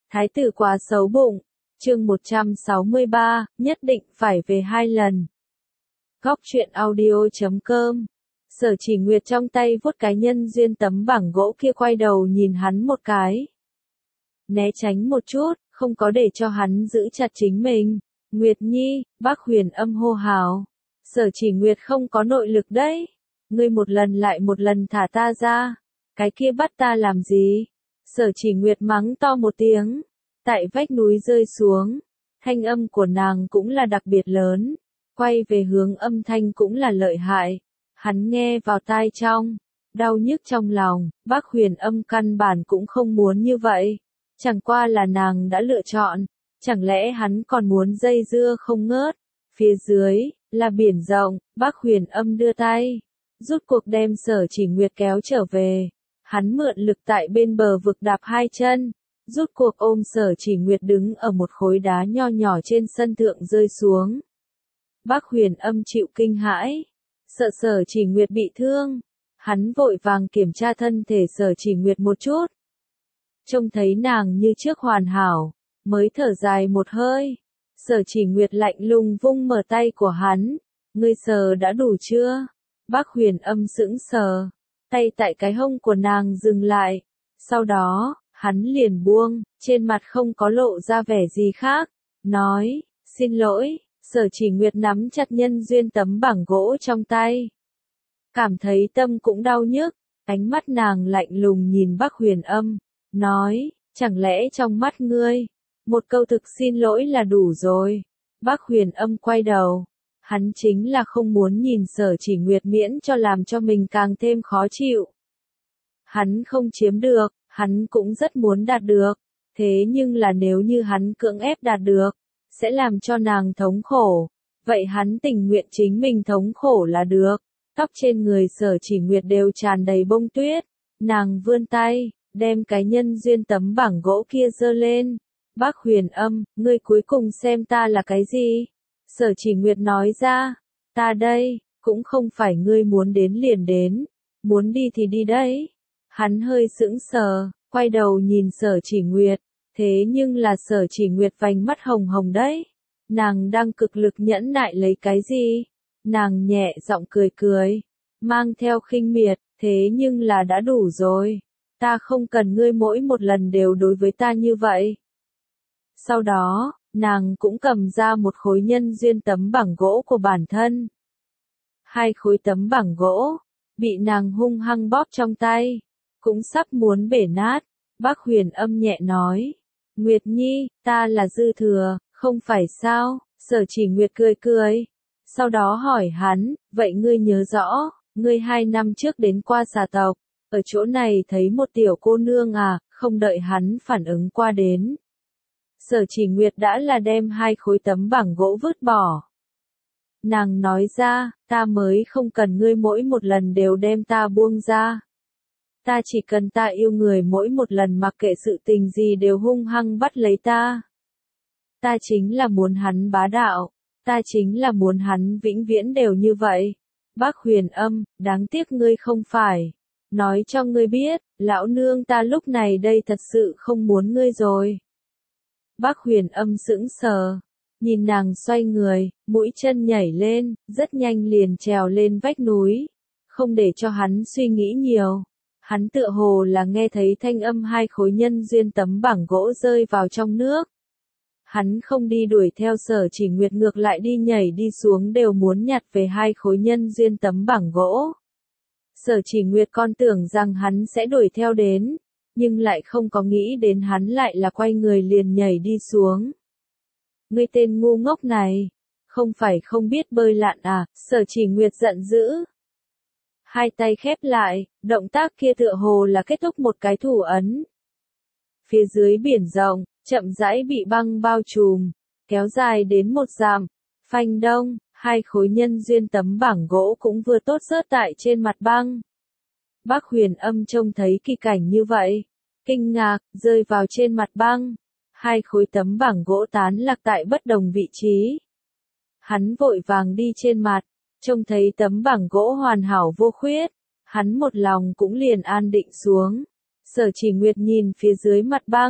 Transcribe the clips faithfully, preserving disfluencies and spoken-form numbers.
Thái tử quá xấu bụng. Chương một trăm sáu mươi ba, nhất định phải về hai lần. Góc truyện audio chấm com. Sở Chỉ Nguyệt trong tay vuốt cái nhân duyên tấm bảng gỗ kia, quay đầu nhìn hắn một cái. Né tránh một chút, không có để cho hắn giữ chặt chính mình. Nguyệt Nhi, Bác Huyền Âm hô hào. Sở Chỉ Nguyệt không có nội lực đấy. Ngươi một lần lại một lần thả ta ra. Cái kia bắt ta làm gì? Sở Chỉ Nguyệt mắng to một tiếng. Tại vách núi rơi xuống. Thanh âm của nàng cũng là đặc biệt lớn. Quay về hướng âm thanh cũng là lợi hại. Hắn nghe vào tai trong. Đau nhức trong lòng. Bác Huyền Âm căn bản cũng không muốn như vậy. Chẳng qua là nàng đã lựa chọn. Chẳng lẽ hắn còn muốn dây dưa không ngớt? Phía dưới, là biển rộng. Bác Huyền Âm đưa tay. Rút cuộc đem Sở Chỉ Nguyệt kéo trở về. Hắn mượn lực tại bên bờ vực đạp hai chân. Rút cuộc ôm Sở Chỉ Nguyệt đứng ở một khối đá nho nhỏ trên sân thượng rơi xuống. Bác Huyền Âm chịu kinh hãi. Sợ Sở Chỉ Nguyệt bị thương. Hắn vội vàng kiểm tra thân thể Sở Chỉ Nguyệt một chút. Trông thấy nàng như trước hoàn hảo. Mới thở dài một hơi. Sở Chỉ Nguyệt lạnh lùng vung mở tay của hắn. Ngươi sờ đã đủ chưa? Bác Huyền Âm sững sờ. Tay tại cái hông của nàng dừng lại. Sau đó, hắn liền buông, trên mặt không có lộ ra vẻ gì khác. Nói, xin lỗi. Sở Chỉ Nguyệt nắm chặt nhân duyên tấm bảng gỗ trong tay. Cảm thấy tâm cũng đau nhức. Ánh mắt nàng lạnh lùng nhìn Bác Huyền Âm. Nói, chẳng lẽ trong mắt ngươi, một câu thực xin lỗi là đủ rồi. Bác Huyền Âm quay đầu. Hắn chính là không muốn nhìn Sở Chỉ Nguyệt miễn cho làm cho mình càng thêm khó chịu. Hắn không chiếm được, hắn cũng rất muốn đạt được. Thế nhưng là nếu như hắn cưỡng ép đạt được, sẽ làm cho nàng thống khổ. Vậy hắn tình nguyện chính mình thống khổ là được. Tóc trên người Sở Chỉ Nguyệt đều tràn đầy bông tuyết. Nàng vươn tay, đem cái nhân duyên tấm bảng gỗ kia giơ lên. Bác Huyền Âm, ngươi cuối cùng xem ta là cái gì? Sở Chỉ Nguyệt nói ra, ta đây, cũng không phải ngươi muốn đến liền đến, muốn đi thì đi đấy. Hắn hơi sững sờ, quay đầu nhìn Sở Chỉ Nguyệt, thế nhưng là Sở Chỉ Nguyệt vành mắt hồng hồng đấy. Nàng đang cực lực nhẫn nại lấy cái gì? Nàng nhẹ giọng cười cười, mang theo khinh miệt, thế nhưng là đã đủ rồi. Ta không cần ngươi mỗi một lần đều đối với ta như vậy. Sau đó, nàng cũng cầm ra một khối nhân duyên tấm bảng gỗ của bản thân. Hai khối tấm bảng gỗ, bị nàng hung hăng bóp trong tay, cũng sắp muốn bể nát. Bác Huyền Âm nhẹ nói, Nguyệt Nhi, ta là dư thừa, không phải sao? Sở Chỉ Nguyệt cười cười. Sau đó hỏi hắn, vậy ngươi nhớ rõ, ngươi hai năm trước đến qua xà tộc, ở chỗ này thấy một tiểu cô nương à? Không đợi hắn phản ứng qua đến. Sở Chỉ Nguyệt đã là đem hai khối tấm bảng gỗ vứt bỏ. Nàng nói ra, ta mới không cần ngươi mỗi một lần đều đem ta buông ra. Ta chỉ cần ta yêu người mỗi một lần mặc kệ sự tình gì đều hung hăng bắt lấy ta. Ta chính là muốn hắn bá đạo. Ta chính là muốn hắn vĩnh viễn đều như vậy. Bác Huyền Âm, đáng tiếc ngươi không phải. Nói cho ngươi biết, lão nương ta lúc này đây thật sự không muốn ngươi rồi. Bác Huyền Âm sững sờ, nhìn nàng xoay người, mũi chân nhảy lên, rất nhanh liền trèo lên vách núi, không để cho hắn suy nghĩ nhiều. Hắn tựa hồ là nghe thấy thanh âm hai khối nhân duyên tấm bảng gỗ rơi vào trong nước. Hắn không đi đuổi theo Sở Chỉ Nguyệt, ngược lại đi nhảy đi xuống đều muốn nhặt về hai khối nhân duyên tấm bảng gỗ. Sở Chỉ Nguyệt con tưởng rằng hắn sẽ đuổi theo đến, nhưng lại không có nghĩ đến hắn lại là quay người liền nhảy đi xuống. Ngươi tên ngu ngốc này, không phải không biết bơi lặn à? Sở Chỉ Nguyệt giận dữ. Hai tay khép lại, động tác kia tựa hồ là kết thúc một cái thủ ấn. Phía dưới biển rộng, chậm rãi bị băng bao trùm, kéo dài đến một dặm. Phanh đông, hai khối nhân duyên tấm bảng gỗ cũng vừa tốt rớt tại trên mặt băng. Bác Huyền Âm trông thấy kỳ cảnh như vậy, kinh ngạc, rơi vào trên mặt băng. Hai khối tấm bảng gỗ tán lạc tại bất đồng vị trí. Hắn vội vàng đi trên mặt, trông thấy tấm bảng gỗ hoàn hảo vô khuyết. Hắn một lòng cũng liền an định xuống. Sở Chỉ Nguyệt nhìn phía dưới mặt băng,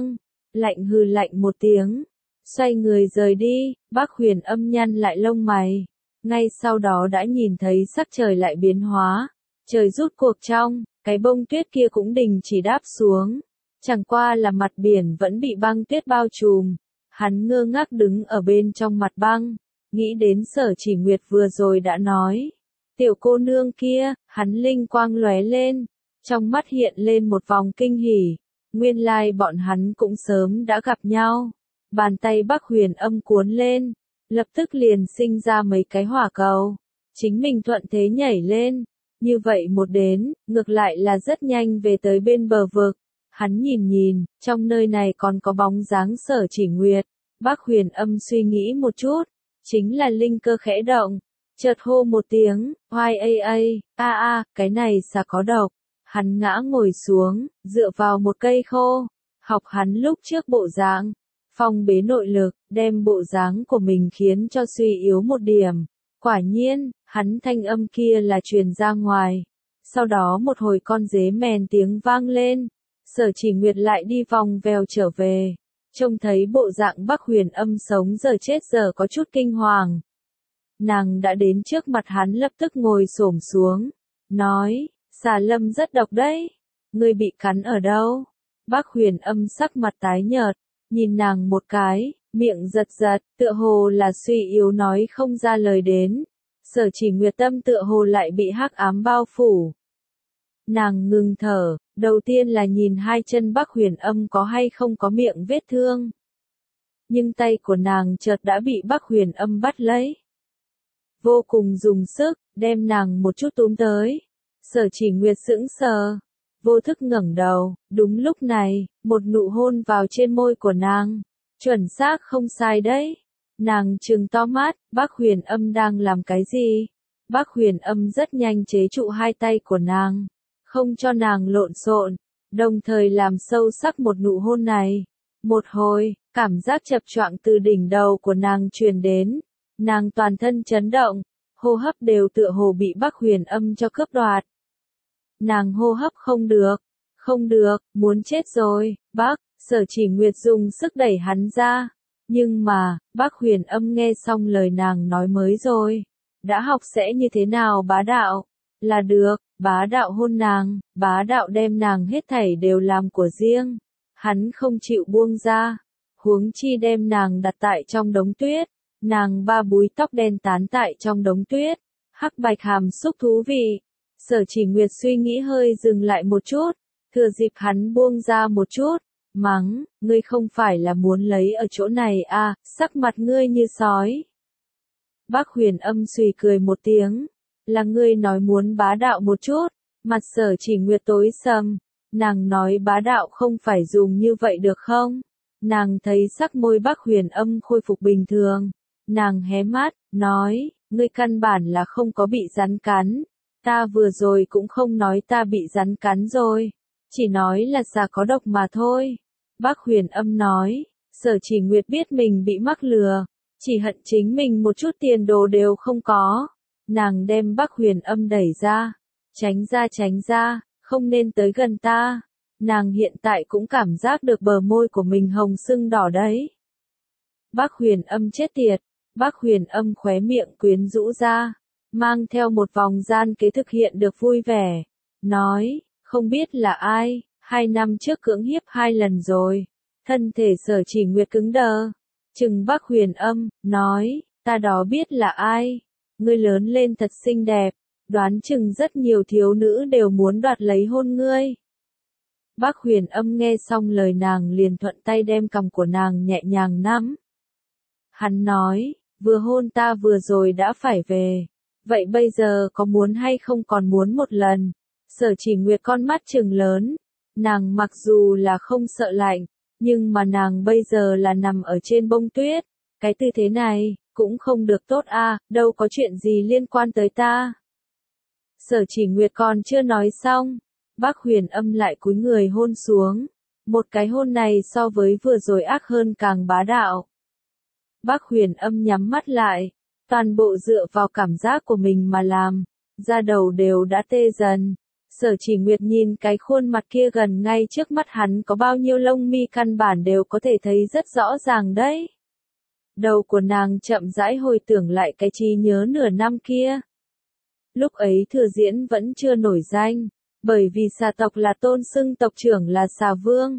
lạnh hừ lạnh một tiếng, xoay người rời đi. Bác Huyền Âm nhăn lại lông mày, ngay sau đó đã nhìn thấy sắc trời lại biến hóa, trời rút cuộc trong, cái bông tuyết kia cũng đình chỉ đáp xuống, chẳng qua là mặt biển vẫn bị băng tuyết bao trùm. Hắn ngơ ngác đứng ở bên trong mặt băng, nghĩ đến Sở Chỉ Nguyệt vừa rồi đã nói. Tiểu cô nương kia, hắn linh quang lóe lên, trong mắt hiện lên một vòng kinh hỉ, nguyên lai bọn hắn cũng sớm đã gặp nhau. Bàn tay Bác Huyền Âm cuốn lên, lập tức liền sinh ra mấy cái hỏa cầu, chính mình thuận thế nhảy lên, như vậy một đến, ngược lại là rất nhanh về tới bên bờ vực. Hắn nhìn nhìn, trong nơi này còn có bóng dáng Sở Chỉ Nguyệt. Bác Huyền Âm suy nghĩ một chút, chính là linh cơ khẽ động, chợt hô một tiếng, oai a a, a a, cái này xà có độc. Hắn ngã ngồi xuống, dựa vào một cây khô, học hắn lúc trước bộ dáng, phong bế nội lực, đem bộ dáng của mình khiến cho suy yếu một điểm. Quả nhiên, hắn thanh âm kia là truyền ra ngoài. Sau đó một hồi con dế mèn tiếng vang lên, Sở Chỉ Nguyệt lại đi vòng vèo trở về, trông thấy bộ dạng Bác Huyền Âm sống giờ chết giờ có chút kinh hoàng. Nàng đã đến trước mặt hắn lập tức ngồi xổm xuống, nói, xà lâm rất độc đấy, ngươi bị cắn ở đâu? Bác Huyền Âm sắc mặt tái nhợt, nhìn nàng một cái, miệng giật giật, tựa hồ là suy yếu nói không ra lời đến. Sở Chỉ Nguyệt tâm tựa hồ lại bị hắc ám bao phủ. Nàng ngừng thở, đầu tiên là nhìn hai chân Bác Huyền Âm có hay không có miệng vết thương. Nhưng tay của nàng chợt đã bị Bác Huyền Âm bắt lấy. Vô cùng dùng sức, đem nàng một chút túm tới. Sở Chỉ Nguyệt sững sờ, vô thức ngẩng đầu, đúng lúc này, một nụ hôn vào trên môi của nàng. Chuẩn xác không sai đấy. Nàng trừng to mắt, Bác Huyền Âm đang làm cái gì? Bác Huyền Âm rất nhanh chế trụ hai tay của nàng, không cho nàng lộn xộn, đồng thời làm sâu sắc một nụ hôn này. Một hồi, cảm giác chập choạng từ đỉnh đầu của nàng truyền đến, nàng toàn thân chấn động, hô hấp đều tựa hồ bị Bác Huyền Âm cho cướp đoạt. Nàng hô hấp không được, không được, muốn chết rồi. Bác, Sở Chỉ Nguyệt dùng sức đẩy hắn ra, nhưng mà, Bác Huyền Âm nghe xong lời nàng nói mới rồi, đã học sẽ như thế nào bá đạo, là được, bá đạo hôn nàng, bá đạo đem nàng hết thảy đều làm của riêng, hắn không chịu buông ra, huống chi đem nàng đặt tại trong đống tuyết, nàng ba búi tóc đen tán tại trong đống tuyết, hắc bạch hàm xúc thú vị. Sở Chỉ Nguyệt suy nghĩ hơi dừng lại một chút, thừa dịp hắn buông ra một chút, mắng, ngươi không phải là muốn lấy ở chỗ này à, sắc mặt ngươi như sói. Bác Huyền Âm suy cười một tiếng, là ngươi nói muốn bá đạo một chút, mặt Sở Chỉ Nguyệt tối sầm, nàng nói bá đạo không phải dùng như vậy được không? Nàng thấy sắc môi Bác Huyền Âm khôi phục bình thường, nàng hé mắt, nói, ngươi căn bản là không có bị rắn cắn, ta vừa rồi cũng không nói ta bị rắn cắn rồi, chỉ nói là xà có độc mà thôi. Bác Huyền Âm nói, Sở Chỉ Nguyệt biết mình bị mắc lừa, chỉ hận chính mình một chút tiền đồ đều không có. Nàng đem Bác Huyền Âm đẩy ra, tránh ra tránh ra, không nên tới gần ta. Nàng hiện tại cũng cảm giác được bờ môi của mình hồng sưng đỏ đấy. Bác Huyền Âm chết tiệt, Bác Huyền Âm khóe miệng quyến rũ ra, mang theo một vòng gian kế thực hiện được vui vẻ, nói, không biết là ai, hai năm trước cưỡng hiếp hai lần rồi. Thân thể Sở Chỉ Nguyệt cứng đờ, chừng Bác Huyền Âm, nói, ta đó biết là ai, ngươi lớn lên thật xinh đẹp, đoán chừng rất nhiều thiếu nữ đều muốn đoạt lấy hôn ngươi. Bác Huyền Âm nghe xong lời nàng liền thuận tay đem cằm của nàng nhẹ nhàng nắm. Hắn nói, vừa hôn ta vừa rồi đã phải về, vậy bây giờ có muốn hay không còn muốn một lần? Sở Chỉ Nguyệt con mắt trừng lớn, nàng mặc dù là không sợ lạnh, nhưng mà nàng bây giờ là nằm ở trên bông tuyết, cái tư thế này, cũng không được tốt a, à, đâu có chuyện gì liên quan tới ta. Sở Chỉ Nguyệt còn chưa nói xong, Bác Huyền Âm lại cúi người hôn xuống, một cái hôn này so với vừa rồi ác hơn càng bá đạo. Bác Huyền Âm nhắm mắt lại, toàn bộ dựa vào cảm giác của mình mà làm, da đầu đều đã tê dần, Sở Chỉ Nguyệt nhìn cái khuôn mặt kia gần ngay trước mắt hắn có bao nhiêu lông mi căn bản đều có thể thấy rất rõ ràng đấy. Đầu của nàng chậm rãi hồi tưởng lại cái trí nhớ nửa năm kia. Lúc ấy Thừa Diễn vẫn chưa nổi danh, bởi vì xà tộc là tôn xưng tộc trưởng là xà vương.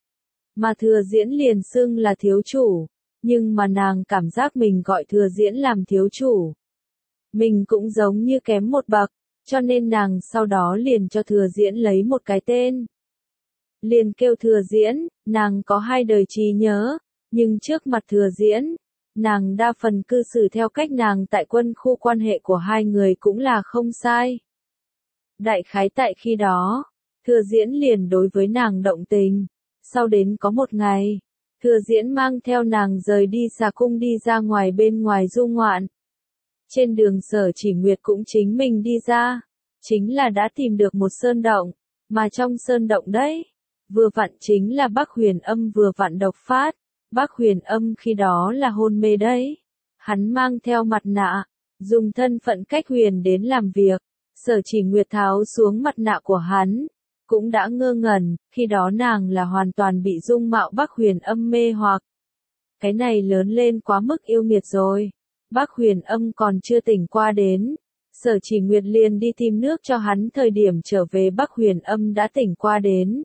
Mà Thừa Diễn liền xưng là thiếu chủ, nhưng mà nàng cảm giác mình gọi Thừa Diễn làm thiếu chủ. Mình cũng giống như kém một bậc, cho nên nàng sau đó liền cho Thừa Diễn lấy một cái tên. Liền kêu Thừa Diễn, nàng có hai đời trí nhớ, nhưng trước mặt Thừa Diễn, nàng đa phần cư xử theo cách nàng tại quân khu quan hệ của hai người cũng là không sai. Đại khái tại khi đó, Thừa Diễn liền đối với nàng động tình. Sau đến có một ngày, Thừa Diễn mang theo nàng rời đi xà cung đi ra ngoài bên ngoài du ngoạn. Trên đường Sở Chỉ Nguyệt cũng chính mình đi ra, chính là đã tìm được một sơn động, mà trong sơn động đấy, vừa vặn chính là Bắc Huyền Âm vừa vặn độc phát. Bắc Huyền Âm khi đó là hôn mê đấy. Hắn mang theo mặt nạ, dùng thân phận cách huyền đến làm việc. Sở Chỉ Nguyệt tháo xuống mặt nạ của hắn, cũng đã ngơ ngẩn, khi đó nàng là hoàn toàn bị dung mạo Bắc Huyền Âm mê hoặc. Cái này lớn lên quá mức yêu nghiệt rồi. Bắc Huyền Âm còn chưa tỉnh qua đến. Sở Chỉ Nguyệt liền đi tìm nước cho hắn, thời điểm trở về Bắc Huyền Âm đã tỉnh qua đến.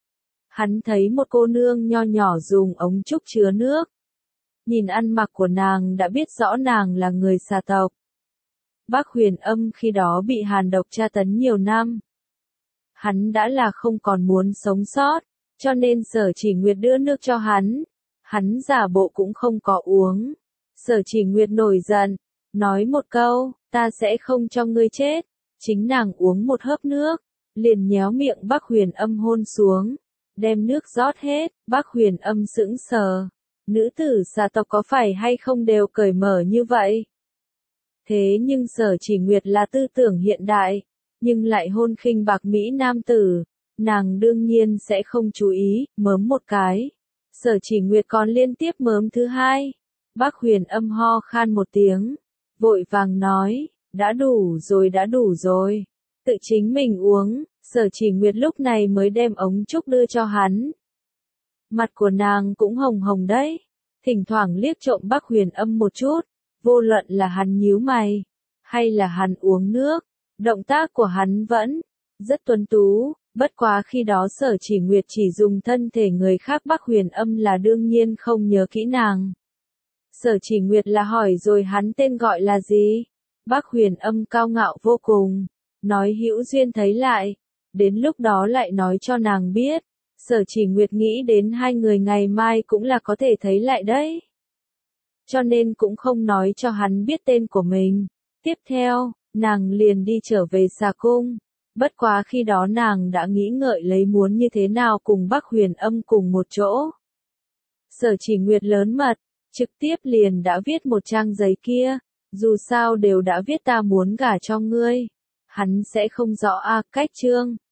Hắn thấy một cô nương nho nhỏ dùng ống trúc chứa nước. Nhìn ăn mặc của nàng đã biết rõ nàng là người xà tộc. Bắc Huyền Âm khi đó bị hàn độc tra tấn nhiều năm. Hắn đã là không còn muốn sống sót, cho nên Sở Chỉ Nguyệt đưa nước cho hắn. Hắn giả bộ cũng không có uống. Sở Chỉ Nguyệt nổi giận, nói một câu, ta sẽ không cho ngươi chết. Chính nàng uống một hớp nước, liền nhéo miệng Bắc Huyền Âm hôn xuống. Đem nước rót hết, Bắc Huyền Âm sững sờ. Nữ tử xà tộc có phải hay không đều cởi mở như vậy? Thế nhưng Sở Chỉ Nguyệt là tư tưởng hiện đại, nhưng lại hôn khinh bạc mỹ nam tử, nàng đương nhiên sẽ không chú ý, mớm một cái. Sở Chỉ Nguyệt còn liên tiếp mớm thứ hai. Bắc Huyền Âm ho khan một tiếng, vội vàng nói, đã đủ rồi đã đủ rồi, tự chính mình uống. Sở Chỉ Nguyệt lúc này mới đem ống trúc đưa cho hắn. Mặt của nàng cũng hồng hồng đấy, thỉnh thoảng liếc trộm Bắc Huyền Âm một chút, vô luận là hắn nhíu mày, hay là hắn uống nước, động tác của hắn vẫn rất tuấn tú, bất quá khi đó Sở Chỉ Nguyệt chỉ dùng thân thể người khác, Bắc Huyền Âm là đương nhiên không nhớ kỹ nàng. Sở Chỉ Nguyệt là hỏi rồi hắn tên gọi là gì? Bắc Huyền Âm cao ngạo vô cùng, nói hữu duyên thấy lại. Đến lúc đó lại nói cho nàng biết. Sở Chỉ Nguyệt nghĩ đến hai người ngày mai cũng là có thể thấy lại đấy. Cho nên cũng không nói cho hắn biết tên của mình. Tiếp theo, nàng liền đi trở về xà cung. Bất quá khi đó nàng đã nghĩ ngợi lấy muốn như thế nào cùng Bắc Huyền Âm cùng một chỗ. Sở Chỉ Nguyệt lớn mật, trực tiếp liền đã viết một trang giấy kia. Dù sao đều đã viết ta muốn gả cho ngươi. Hắn sẽ không rõ a cách chương.